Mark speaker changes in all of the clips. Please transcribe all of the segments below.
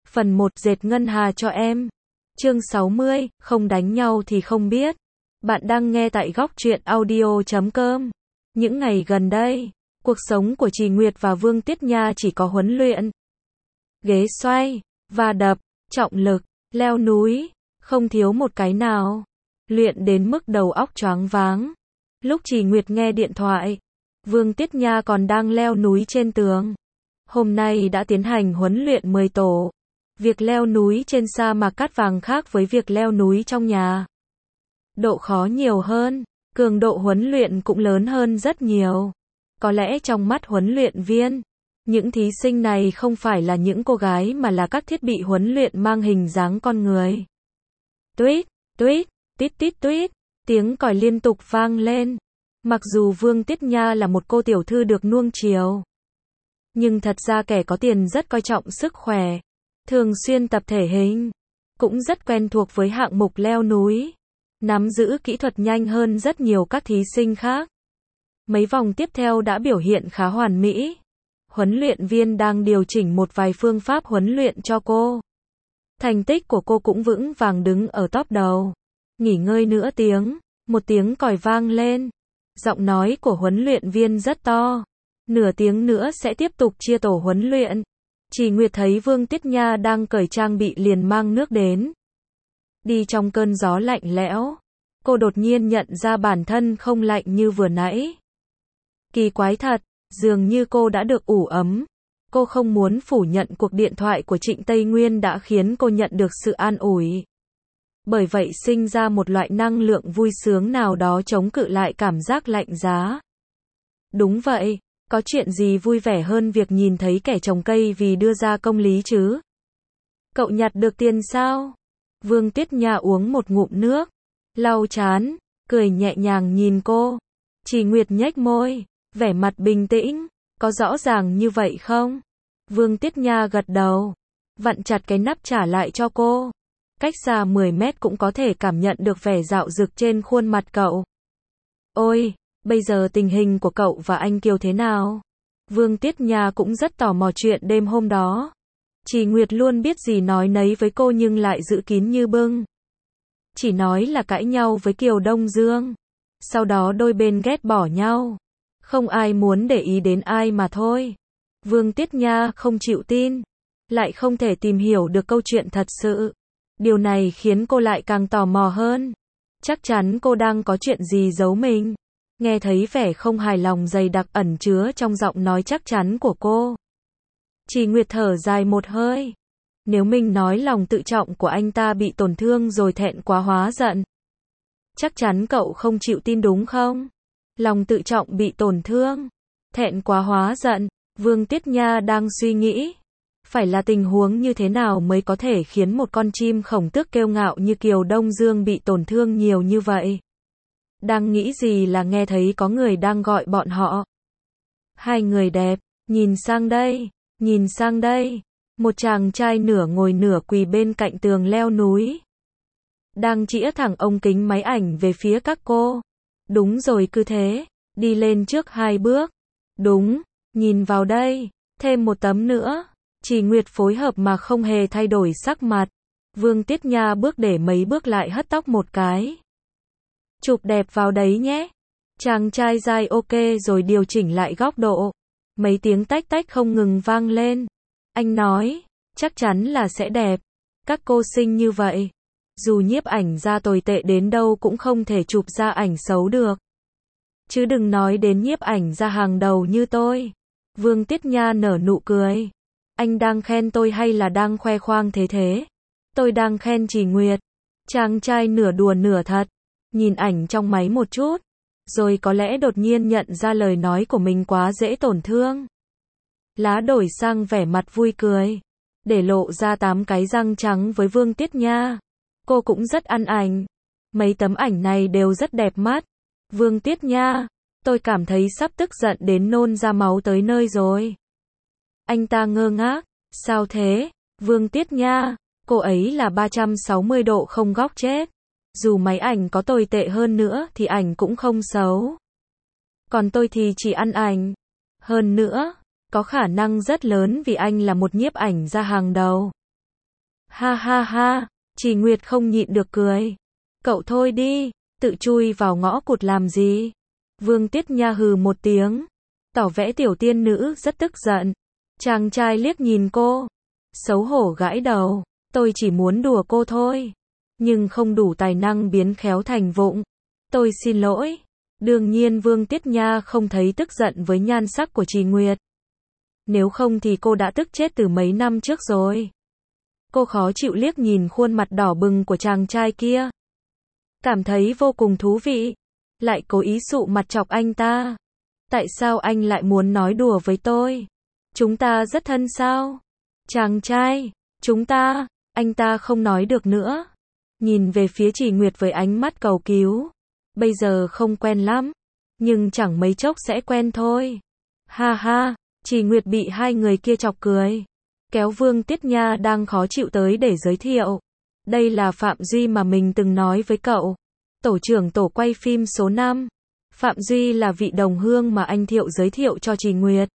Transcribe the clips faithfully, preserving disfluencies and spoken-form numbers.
Speaker 1: Phần một dệt ngân hà cho em. Chương sáu mươi, không đánh nhau thì không biết. Bạn đang nghe tại góc truyện audio chấm com. Những ngày gần đây, cuộc sống của Trì Nguyệt và Vương Tiết Nha chỉ có huấn luyện, ghế xoay, va đập, trọng lực, leo núi, không thiếu một cái nào. Luyện đến mức đầu óc choáng váng. Lúc Trì Nguyệt nghe điện thoại, Vương Tiết Nha còn đang leo núi trên tường. Hôm nay đã tiến hành huấn luyện mười tổ. Việc leo núi trên sa mạc cát vàng khác với việc leo núi trong nhà. Độ khó nhiều hơn, cường độ huấn luyện cũng lớn hơn rất nhiều. Có lẽ trong mắt huấn luyện viên, những thí sinh này không phải là những cô gái mà là các thiết bị huấn luyện mang hình dáng con người. Tuýt, tuýt, tít tít tuýt, tiếng còi liên tục vang lên. Mặc dù Vương Tiết Nha là một cô tiểu thư được nuông chiều, nhưng thật ra kẻ có tiền rất coi trọng sức khỏe, thường xuyên tập thể hình, cũng rất quen thuộc với hạng mục leo núi, nắm giữ kỹ thuật nhanh hơn rất nhiều các thí sinh khác. Mấy vòng tiếp theo đã biểu hiện khá hoàn mỹ. Huấn luyện viên đang điều chỉnh một vài phương pháp huấn luyện cho cô. Thành tích của cô cũng vững vàng đứng ở top đầu. Nghỉ ngơi nửa tiếng, một tiếng còi vang lên. Giọng nói của huấn luyện viên rất to. Nửa tiếng nữa sẽ tiếp tục chia tổ huấn luyện. Trì Nguyệt thấy Vương Tiết Nha đang cởi trang bị liền mang nước đến. Đi trong cơn gió lạnh lẽo, cô đột nhiên nhận ra bản thân không lạnh như vừa nãy. Kỳ quái thật, dường như cô đã được ủ ấm. Cô không muốn phủ nhận cuộc điện thoại của Trịnh Tây Nguyên đã khiến cô nhận được sự an ủi. Bởi vậy sinh ra một loại năng lượng vui sướng nào đó chống cự lại cảm giác lạnh giá. Đúng vậy, có chuyện gì vui vẻ hơn việc nhìn thấy kẻ trồng cây vì đưa ra công lý chứ? Cậu nhặt được tiền sao? Vương Tiết Nha uống một ngụm nước, lau trán, cười nhẹ nhàng nhìn cô. Trì Nguyệt nhếch môi, vẻ mặt bình tĩnh, có rõ ràng như vậy không? Vương Tiết Nha gật đầu, vặn chặt cái nắp trả lại cho cô. Cách xa mười mét cũng có thể cảm nhận được vẻ dạo dực trên khuôn mặt cậu. Ôi, bây giờ tình hình của cậu và anh Kiều thế nào? Vương Tiết Nha cũng rất tò mò chuyện đêm hôm đó. Trì Nguyệt luôn biết gì nói nấy với cô nhưng lại giữ kín như bưng. Chỉ nói là cãi nhau với Kiều Đông Dương. Sau đó đôi bên ghét bỏ nhau. Không ai muốn để ý đến ai mà thôi. Vương Tiết Nha không chịu tin. Lại không thể tìm hiểu được câu chuyện thật sự. Điều này khiến cô lại càng tò mò hơn. Chắc chắn cô đang có chuyện gì giấu mình. Nghe thấy vẻ không hài lòng dày đặc ẩn chứa trong giọng nói chắc chắn của cô. Trì Nguyệt thở dài một hơi. Nếu mình nói lòng tự trọng của anh ta bị tổn thương rồi thẹn quá hóa giận. Chắc chắn cậu không chịu tin đúng không? Lòng tự trọng bị tổn thương, thẹn quá hóa giận. Vương Tiết Nha đang suy nghĩ. Phải là tình huống như thế nào mới có thể khiến một con chim khổng tước kiêu ngạo như Kiều Đông Dương bị tổn thương nhiều như vậy? Đang nghĩ gì là nghe thấy có người đang gọi bọn họ. Hai người đẹp, nhìn sang đây, nhìn sang đây. Một chàng trai nửa ngồi nửa quỳ bên cạnh tường leo núi. Đang chĩa thẳng ống kính máy ảnh về phía các cô. Đúng rồi, cứ thế, đi lên trước hai bước. Đúng, nhìn vào đây, thêm một tấm nữa. Trì Nguyệt phối hợp mà không hề thay đổi sắc mặt. Vương Tiết Nha bước để mấy bước lại hất tóc một cái. Chụp đẹp vào đấy nhé. Chàng trai dai ok rồi điều chỉnh lại góc độ. Mấy tiếng tách tách không ngừng vang lên. Anh nói, chắc chắn là sẽ đẹp. Các cô xinh như vậy. Dù nhiếp ảnh ra tồi tệ đến đâu cũng không thể chụp ra ảnh xấu được. Chứ đừng nói đến nhiếp ảnh ra hàng đầu như tôi. Vương Tiết Nha nở nụ cười. Anh đang khen tôi hay là đang khoe khoang thế thế? Tôi đang khen Trì Nguyệt. Chàng trai nửa đùa nửa thật. Nhìn ảnh trong máy một chút. Rồi có lẽ đột nhiên nhận ra lời nói của mình quá dễ tổn thương. Lá đổi sang vẻ mặt vui cười. Để lộ ra tám cái răng trắng với Vương Tiết Nha. Cô cũng rất ăn ảnh. Mấy tấm ảnh này đều rất đẹp mắt. Vương Tiết Nha, tôi cảm thấy sắp tức giận đến nôn ra máu tới nơi rồi. Anh ta ngơ ngác. Sao thế? Vương Tiết Nha, cô ấy là ba trăm sáu mươi độ không góc chết. Dù máy ảnh có tồi tệ hơn nữa thì ảnh cũng không xấu. Còn tôi thì chỉ ăn ảnh. Hơn nữa, có khả năng rất lớn vì anh là một nhiếp ảnh gia hàng đầu. Ha ha ha, Trì Nguyệt không nhịn được cười. Cậu thôi đi, tự chui vào ngõ cụt làm gì? Vương Tiết Nha hừ một tiếng, tỏ vẻ tiểu tiên nữ rất tức giận. Chàng trai liếc nhìn cô, xấu hổ gãi đầu, tôi chỉ muốn đùa cô thôi, nhưng không đủ tài năng biến khéo thành vụng. Tôi xin lỗi. Đương nhiên Vương Tiết Nha không thấy tức giận với nhan sắc của Trì Nguyệt. Nếu không thì cô đã tức chết từ mấy năm trước rồi. Cô khó chịu liếc nhìn khuôn mặt đỏ bừng của chàng trai kia. Cảm thấy vô cùng thú vị. Lại cố ý sụ mặt chọc anh ta. Tại sao anh lại muốn nói đùa với tôi? Chúng ta rất thân sao? Chàng trai, chúng ta, anh ta không nói được nữa. Nhìn về phía Trì Nguyệt với ánh mắt cầu cứu. Bây giờ không quen lắm, nhưng chẳng mấy chốc sẽ quen thôi. Ha ha, Trì Nguyệt bị hai người kia chọc cười. Kéo Vương Tiết Nha đang khó chịu tới để giới thiệu. Đây là Phạm Duy mà mình từng nói với cậu. Tổ trưởng tổ quay phim số năm. Phạm Duy là vị đồng hương mà anh Thiệu giới thiệu cho Trì Nguyệt.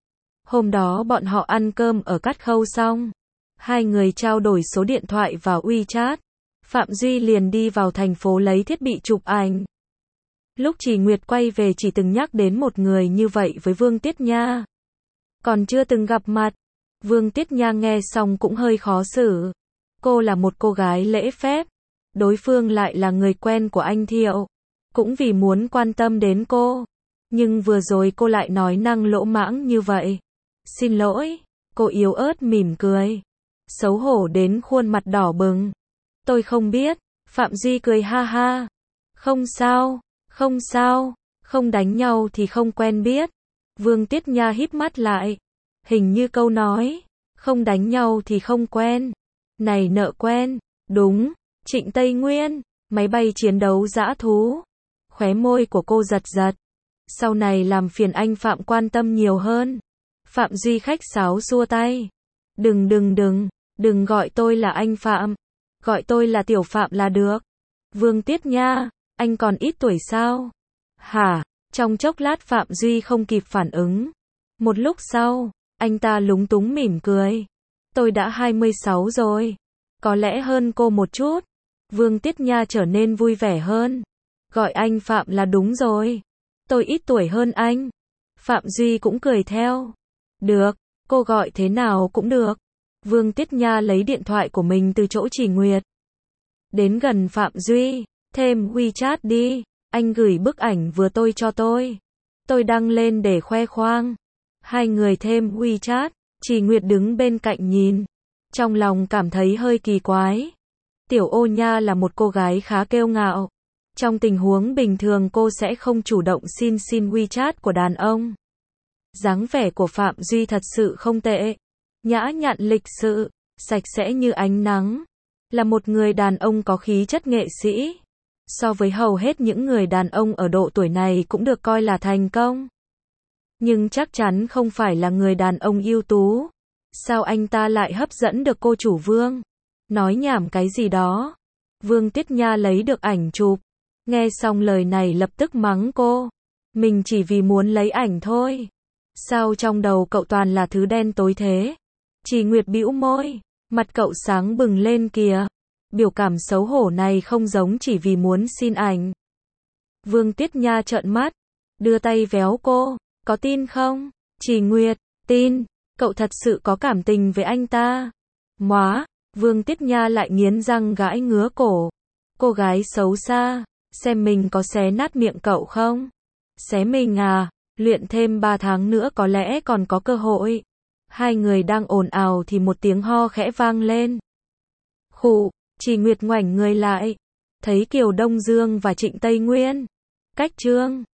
Speaker 1: Hôm đó bọn họ ăn cơm ở Cát Khâu xong. Hai người trao đổi số điện thoại và WeChat. Phạm Duy liền đi vào thành phố lấy thiết bị chụp ảnh. Lúc Trì Nguyệt quay về chỉ từng nhắc đến một người như vậy với Vương Tiết Nha. Còn chưa từng gặp mặt. Vương Tiết Nha nghe xong cũng hơi khó xử. Cô là một cô gái lễ phép. Đối phương lại là người quen của anh Thiệu. Cũng vì muốn quan tâm đến cô. Nhưng vừa rồi cô lại nói năng lỗ mãng như vậy. Xin lỗi. Cô yếu ớt mỉm cười. Xấu hổ đến khuôn mặt đỏ bừng. Tôi không biết. Phạm Duy cười ha ha. Không sao. Không sao. Không đánh nhau thì không quen biết. Vương Tiết Nha híp mắt lại. Hình như câu nói. Không đánh nhau thì không quen. Này nợ quen. Đúng. Trịnh Tây Nguyên. Máy bay chiến đấu dã thú. Khóe môi của cô giật giật. Sau này làm phiền anh Phạm quan tâm nhiều hơn. Phạm Duy khách sáo xua tay. Đừng đừng đừng. Đừng gọi tôi là anh Phạm. Gọi tôi là Tiểu Phạm là được. Vương Tiết Nha. Anh còn ít tuổi sao? Hả? Trong chốc lát Phạm Duy không kịp phản ứng. Một lúc sau, anh ta lúng túng mỉm cười. Tôi đã hai mươi sáu rồi. Có lẽ hơn cô một chút. Vương Tiết Nha trở nên vui vẻ hơn. Gọi anh Phạm là đúng rồi. Tôi ít tuổi hơn anh. Phạm Duy cũng cười theo. Được, cô gọi thế nào cũng được. Vương Tiết Nha lấy điện thoại của mình từ chỗ Trì Nguyệt. Đến gần Phạm Duy. Thêm WeChat đi. Anh gửi bức ảnh vừa tôi cho tôi. Tôi đăng lên để khoe khoang. Hai người thêm WeChat. Trì Nguyệt đứng bên cạnh nhìn. Trong lòng cảm thấy hơi kỳ quái. Tiểu Ô Nha là một cô gái khá kiêu ngạo. Trong tình huống bình thường cô sẽ không chủ động xin xin WeChat của đàn ông. Dáng vẻ của Phạm Duy thật sự không tệ. Nhã nhặn lịch sự, sạch sẽ như ánh nắng. Là một người đàn ông có khí chất nghệ sĩ. So với hầu hết những người đàn ông ở độ tuổi này cũng được coi là thành công. Nhưng chắc chắn không phải là người đàn ông ưu tú. Sao anh ta lại hấp dẫn được cô chủ Vương? Nói nhảm cái gì đó. Vương Tiết Nha lấy được ảnh chụp. Nghe xong lời này lập tức mắng cô. Mình chỉ vì muốn lấy ảnh thôi. Sao trong đầu cậu toàn là thứ đen tối thế? Trì Nguyệt bĩu môi. Mặt cậu sáng bừng lên kìa. Biểu cảm xấu hổ này không giống chỉ vì muốn xin ảnh. Vương Tiết Nha trợn mắt. Đưa tay véo cô. Có tin không? Trì Nguyệt. Tin. Cậu thật sự có cảm tình với anh ta. Móa. Vương Tiết Nha lại nghiến răng gãi ngứa cổ. Cô gái xấu xa. Xem mình có xé nát miệng cậu không? Xé mình à? Luyện thêm ba tháng nữa có lẽ còn có cơ hội. Hai người đang ồn ào thì một tiếng ho khẽ vang lên. Khụ. Trì Nguyệt ngoảnh người lại. Thấy Kiều Đông Dương và Trịnh Tây Nguyên. Cách chương.